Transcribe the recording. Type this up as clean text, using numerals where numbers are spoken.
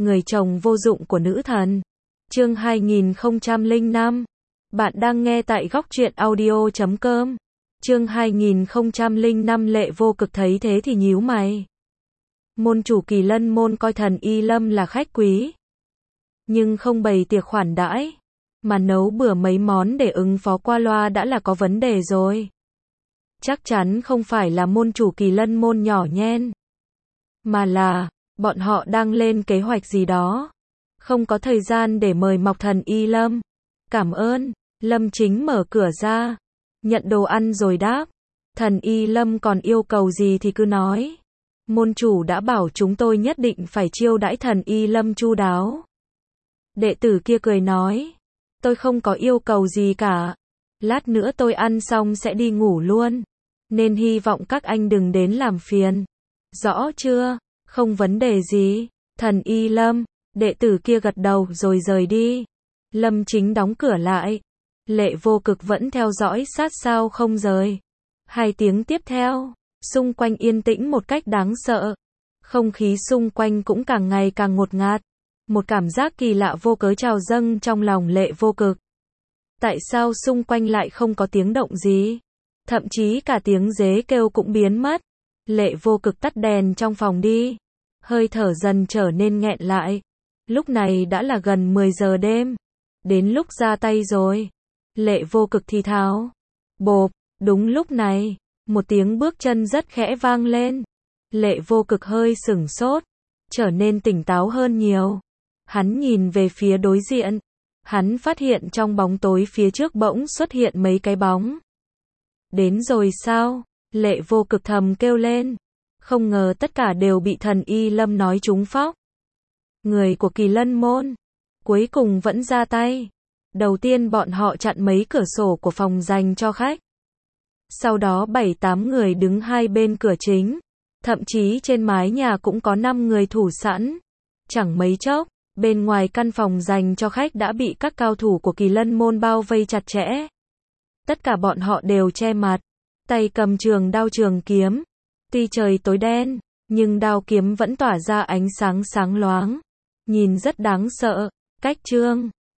người chồng vô dụng của nữ thần. Chương 2005. Bạn đang nghe tại góc truyện audio.com. Chương 2005 Lệ Vô Cực thấy thế thì nhíu mày. Môn chủ Kỳ Lân môn coi Thần Y Lâm là khách quý, nhưng không bày tiệc khoản đãi, mà nấu bữa mấy món để ứng phó qua loa đã là có vấn đề rồi. Chắc chắn không phải là môn chủ Kỳ Lân môn nhỏ nhen, mà là bọn họ đang lên kế hoạch gì đó. Không có thời gian để mời mọc Thần Y Lâm. Cảm ơn. Lâm Chính mở cửa ra, nhận đồ ăn rồi đáp. Thần Y Lâm còn yêu cầu gì thì cứ nói. Môn chủ đã bảo chúng tôi nhất định phải chiêu đãi Thần Y Lâm chu đáo. Đệ tử kia cười nói, tôi không có yêu cầu gì cả. Lát nữa tôi ăn xong sẽ đi ngủ luôn, nên hy vọng các anh đừng đến làm phiền. Rõ chưa? Không vấn đề gì. Thần Y Lâm. Đệ tử kia gật đầu rồi rời đi. Lâm Chính đóng cửa lại. Lệ Vô Cực vẫn theo dõi sát sao không rời. 2 tiếng tiếp theo, xung quanh yên tĩnh một cách đáng sợ. Không khí xung quanh cũng càng ngày càng ngột ngạt. Một cảm giác kỳ lạ vô cớ trào dâng trong lòng Lệ Vô Cực. Tại sao xung quanh lại không có tiếng động gì? Thậm chí cả tiếng dế kêu cũng biến mất. Lệ Vô Cực tắt đèn trong phòng đi. Hơi thở dần trở nên nghẹn lại. Lúc này đã là gần 10 giờ đêm. Đến lúc ra tay rồi. Lệ Vô Cực thì thào. Bộp, đúng lúc này, một tiếng bước chân rất khẽ vang lên. Lệ Vô Cực hơi sửng sốt, trở nên tỉnh táo hơn nhiều. Hắn nhìn về phía đối diện. Hắn phát hiện trong bóng tối phía trước bỗng xuất hiện mấy cái bóng. Đến rồi sao? Lệ Vô Cực thầm kêu lên. Không ngờ tất cả đều bị Thần Y Lâm nói trúng phóc. Người của Kỳ Lân môn cuối cùng vẫn ra tay. Đầu tiên bọn họ chặn mấy cửa sổ của phòng dành cho khách. Sau đó 7-8 người đứng hai bên cửa chính. Thậm chí trên mái nhà cũng có 5 người thủ sẵn. Chẳng mấy chốc, bên ngoài căn phòng dành cho khách đã bị các cao thủ của Kỳ Lân môn bao vây chặt chẽ. Tất cả bọn họ đều che mặt, tay cầm trường đao trường kiếm. Tuy trời tối đen, nhưng đao kiếm vẫn tỏa ra ánh sáng sáng loáng, nhìn rất đáng sợ. Cách chương